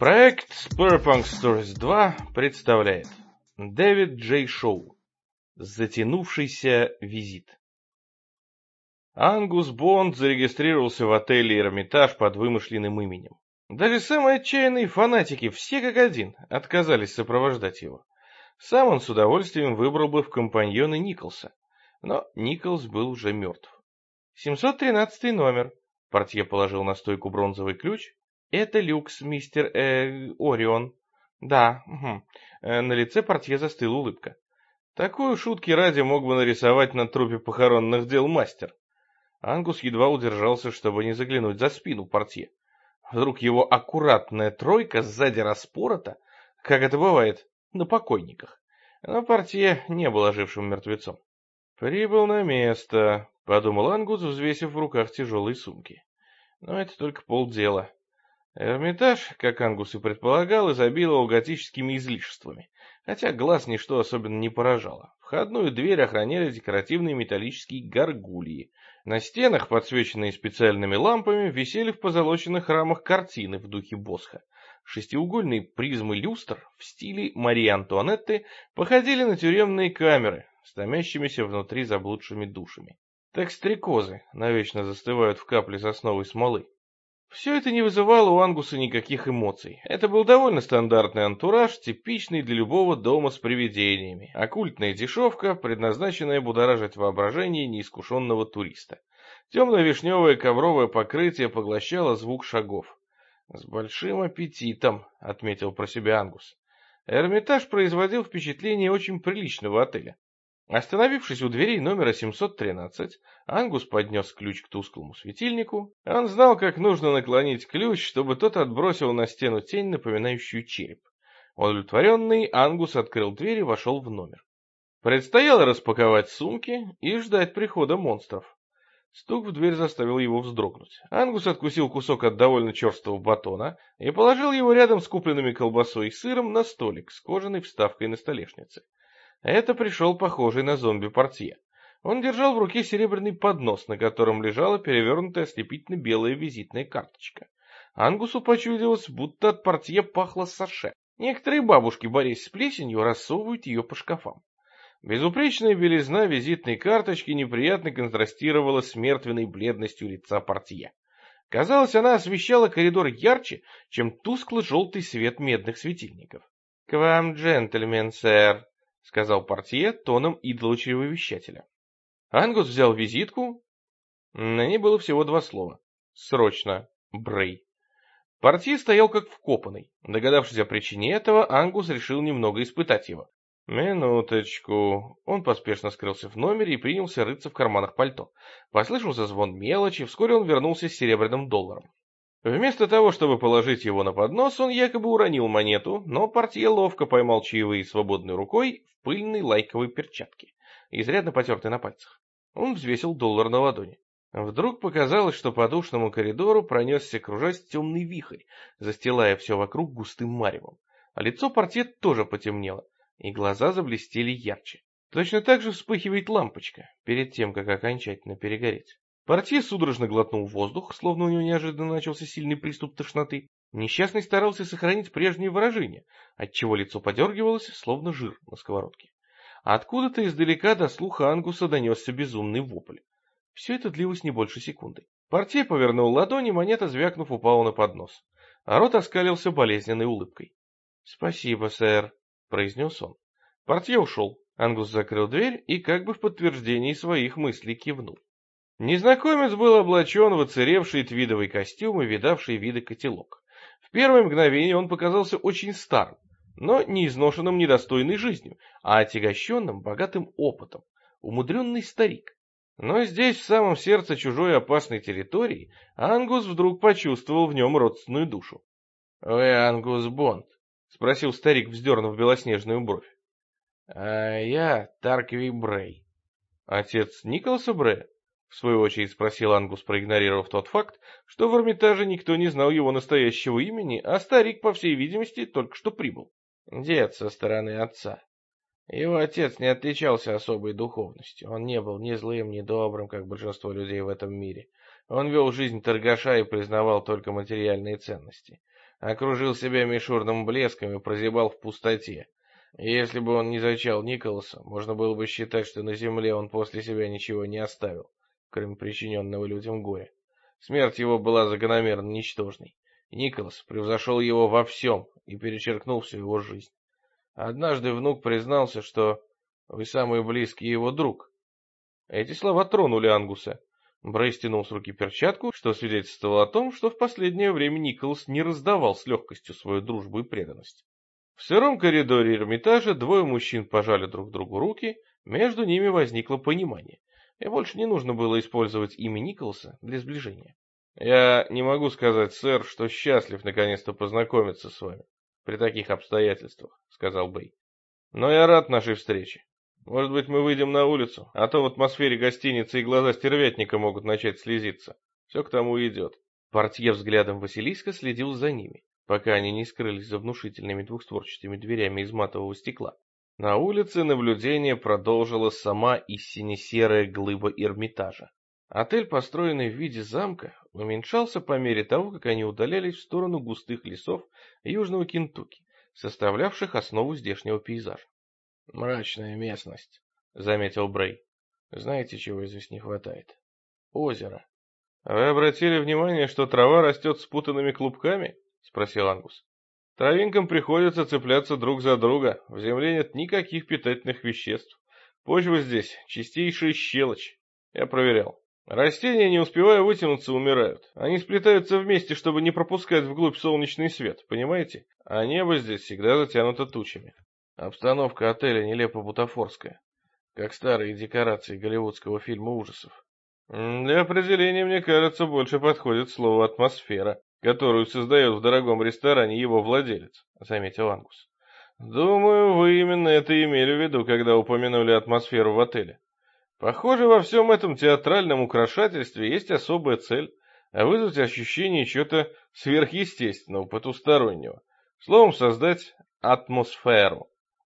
Проект Cyberpunk Stories 2 представляет Дэвид Джей Шоу. Затянувшийся визит. Ангус Бонд зарегистрировался в отеле «Эрмитаж» под вымышленным именем. Даже самые отчаянные фанатики, все как один, отказались сопровождать его. Сам он с удовольствием выбрал бы в компаньоны Николса, но Николс был уже мертв. 713 номер. Портье положил на стойку бронзовый ключ. Это люкс, мистер Орион. Да, угу. На лице портье застыла улыбка. Такую шутки ради мог бы нарисовать на трупе похоронных дел мастер. Ангус едва удержался, чтобы не заглянуть за спину портье. Вдруг его аккуратная тройка сзади распорота, как это бывает на покойниках. Но портье не был ожившим мертвецом. «Прибыл на место», — подумал Ангус, взвесив в руках тяжелые сумки. Но это только полдела. Эрмитаж, как Ангус и предполагал, изобиловал готическими излишествами, хотя глаз ничто особенно не поражало. Входную дверь охраняли декоративные металлические гаргульи. На стенах, подсвеченные специальными лампами, висели в позолоченных рамах картины в духе Босха. Шестиугольные призмы люстр в стиле Марии Антуанетты походили на тюремные камеры с томящимися внутри заблудшими душами. Так стрекозы навечно застывают в капле сосновой смолы. Все это не вызывало у Ангуса никаких эмоций. Это был довольно стандартный антураж, типичный для любого дома с привидениями. Оккультная дешевка, предназначенная будоражить воображение неискушенного туриста. Темно-вишневое ковровое покрытие поглощало звук шагов. «С большим аппетитом», — отметил про себя Ангус. Эрмитаж производил впечатление очень приличного отеля. Остановившись у дверей номера 713, Ангус поднес ключ к тусклому светильнику. Он знал, как нужно наклонить ключ, чтобы тот отбросил на стену тень, напоминающую череп. Удовлетворенный, Ангус открыл дверь и вошел в номер. Предстояло распаковать сумки и ждать прихода монстров. Стук в дверь заставил его вздрогнуть. Ангус откусил кусок от довольно черствого батона и положил его рядом с купленными колбасой и сыром на столик с кожаной вставкой на столешнице. Это пришел похожий на зомби-портье. Он держал в руке серебряный поднос, на котором лежала перевернутая ослепительно-белая визитная карточка. Ангусу почудилось, будто от портье пахло саше. Некоторые бабушки, борясь с плесенью, рассовывают ее по шкафам. Безупречная белизна визитной карточки неприятно контрастировала с мертвенной бледностью лица портье. Казалось, она освещала коридор ярче, чем тускло-желтый свет медных светильников. — К вам, джентльмен, сэр, — сказал портье тоном идолочьего вещателя. Ангус взял визитку. На ней было всего два слова. «Срочно. Брей». Портье стоял как вкопанный. Догадавшись о причине этого, Ангус решил немного испытать его. «Минуточку». Он поспешно скрылся в номере и принялся рыться в карманах пальто. Послышался звон мелочи, вскоре он вернулся с серебряным долларом. Вместо того, чтобы положить его на поднос, он якобы уронил монету, но портье ловко поймал чаевые свободной рукой в пыльной лайковой перчатке, изрядно потертой на пальцах. Он взвесил доллар на ладони. Вдруг показалось, что по душному коридору пронесся кружась темный вихрь, застилая все вокруг густым маревом. А лицо портье тоже потемнело, и глаза заблестели ярче. Точно так же вспыхивает лампочка, перед тем, как окончательно перегореть. Портье судорожно глотнул воздух, словно у него неожиданно начался сильный приступ тошноты. Несчастный старался сохранить прежнее выражение, отчего лицо подергивалось, словно жир на сковородке. А откуда-то издалека до слуха Ангуса донесся безумный вопль. Все это длилось не больше секунды. Портье повернул ладони, монета, звякнув, упала на поднос. А рот оскалился болезненной улыбкой. — Спасибо, сэр, — произнес он. Портье ушел. Ангус закрыл дверь и как бы в подтверждении своих мыслей кивнул. Незнакомец был облачен в оцаревший твидовый костюм и видавший виды котелок. В первое мгновение он показался очень старым, но не изношенным недостойной жизнью, а отягощенным богатым опытом, умудренный старик. Но здесь, в самом сердце чужой опасной территории, Ангус вдруг почувствовал в нем родственную душу. — Вы Ангус Бонд? — спросил старик, вздернув белоснежную бровь. — А я Тарквий Брей. — Отец Николаса Брея? — в свою очередь спросил Ангус, проигнорировав тот факт, что в Эрмитаже никто не знал его настоящего имени, а старик, по всей видимости, только что прибыл. Дед со стороны отца. Его отец не отличался особой духовностью. Он не был ни злым, ни добрым, как большинство людей в этом мире. Он вел жизнь торгаша и признавал только материальные ценности. окружил себя мишурным блеском и прозябал в пустоте. Если бы он не зачал Николаса, можно было бы считать, что на земле он после себя ничего не оставил, кроме причиненного людям горя. Смерть его была закономерно ничтожной. Николас превзошел его во всем и перечеркнул всю его жизнь. Однажды внук признался, что вы самый близкий его друг. Эти слова тронули Ангуса. Брей стянул с руки перчатку, что свидетельствовало о том, что в последнее время Николас не раздавал с легкостью свою дружбу и преданность. В сыром коридоре Эрмитажа двое мужчин пожали друг другу руки, между ними возникло понимание, и больше не нужно было использовать имя Николаса для сближения. «Я не могу сказать, сэр, что счастлив наконец-то познакомиться с вами при таких обстоятельствах», — сказал Бэй. «Но я рад нашей встрече. Может быть, мы выйдем на улицу, а то в атмосфере гостиницы и глаза стервятника могут начать слезиться. Все к тому и идет». Портье взглядом Василиска следил за ними, пока они не скрылись за внушительными двухстворчатыми дверями из матового стекла. На улице наблюдение продолжила сама и сине-серая глыба Эрмитажа. Отель, построенный в виде замка, уменьшался по мере того, как они удалялись в сторону густых лесов южного Кентукки, составлявших основу здешнего пейзажа. «Мрачная местность», — заметил Брей. «Знаете, чего здесь не хватает? Озеро». «Вы обратили внимание, что трава растет спутанными клубками?» — спросил Ангус. «Травинкам приходится цепляться друг за друга, в земле нет никаких питательных веществ. Почва здесь чистейшая щелочь. Я проверял. Растения, не успевая вытянуться, умирают. Они сплетаются вместе, чтобы не пропускать вглубь солнечный свет, понимаете? А небо здесь всегда затянуто тучами. Обстановка отеля нелепо бутафорская, как старые декорации голливудского фильма ужасов. Для определения, мне кажется, больше подходит слово «атмосфера», которую создает в дорогом ресторане его владелец, заметил Ангус. Думаю, вы именно это имели в виду, когда упомянули атмосферу в отеле. Похоже, во всем этом театральном украшательстве есть особая цель — вызвать ощущение чего-то сверхъестественного, потустороннего. Словом, создать атмосферу.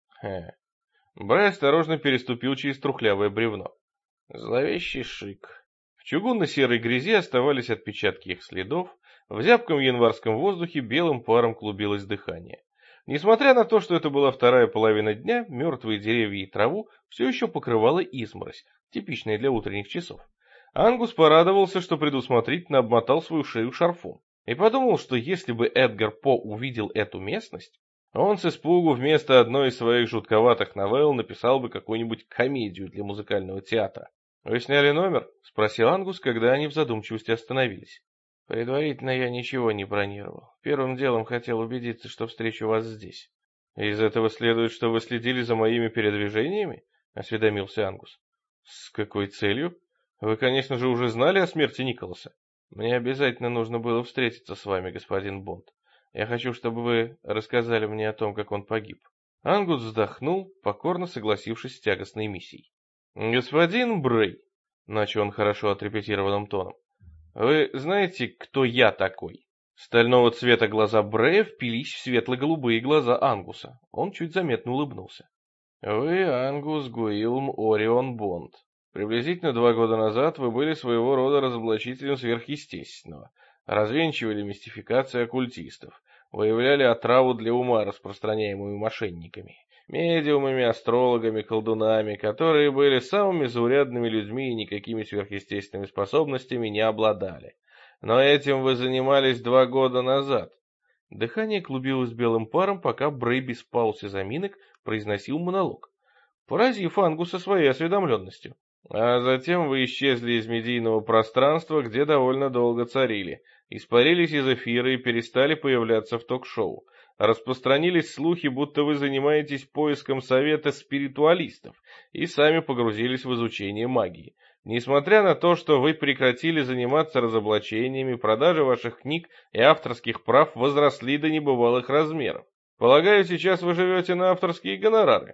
Брай осторожно переступил через трухлявое бревно. Зловещий шик. В чугунно-серой грязи оставались отпечатки их следов, в зябком январском воздухе белым паром клубилось дыхание. Несмотря на то, что это была вторая половина дня, мертвые деревья и траву все еще покрывала изморозь, типичная для утренних часов. Ангус порадовался, что предусмотрительно обмотал свою шею шарфом, и подумал, что если бы Эдгар По увидел эту местность, он с испугу вместо одной из своих жутковатых новелл написал бы какую-нибудь комедию для музыкального театра. «Вы сняли номер?» — спросил Ангус, когда они в задумчивости остановились. «Предварительно я ничего не бронировал. Первым делом хотел убедиться, что встречу вас здесь». «Из этого следует, что вы следили за моими передвижениями?» — осведомился Ангус. «С какой целью? Вы, конечно же, уже знали о смерти Николаса. Мне обязательно нужно было встретиться с вами, господин Бонд. Я хочу, чтобы вы рассказали мне о том, как он погиб». Ангус вздохнул, покорно согласившись с тягостной миссией. «Господин Брей», — начал он хорошо отрепетированным тоном, — «вы знаете, кто я такой?» Стального цвета глаза Брея впились в светло-голубые глаза Ангуса. Он чуть заметно улыбнулся. «Вы Ангус Гуилм Орион Бонд. Приблизительно 2 года назад вы были своего рода разоблачителем сверхъестественного, развенчивали мистификации оккультистов, выявляли отраву для ума, распространяемую мошенниками, медиумами, астрологами, колдунами, которые были самыми заурядными людьми и никакими сверхъестественными способностями не обладали. Но этим вы занимались 2 года назад». Дыхание клубилось белым паром, пока Брей без пауз и заминок произносил монолог, поразив Ангуса своей осведомленностью. А затем вы исчезли из медийного пространства, где довольно долго царили, испарились из эфира и перестали появляться в ток-шоу. Распространились слухи, будто вы занимаетесь поиском совета спиритуалистов и сами погрузились в изучение магии. Несмотря на то, что вы прекратили заниматься разоблачениями, продажи ваших книг и авторских прав возросли до небывалых размеров. Полагаю, сейчас вы живете на авторские гонорары?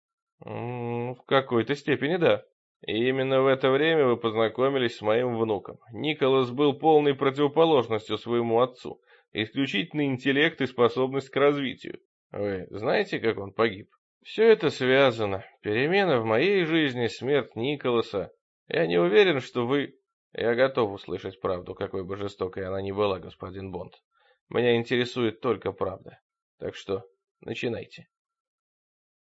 В какой-то степени да. И именно в это время вы познакомились с моим внуком. Николас был полной противоположностью своему отцу. Исключительный интеллект и способность к развитию. Вы знаете, как он погиб? Все это связано. Перемена в моей жизни, смерть Николаса. Я не уверен, что вы... Я готов услышать правду, какой бы жестокой она ни была, господин Бонд. Меня интересует только правда. Так что начинайте.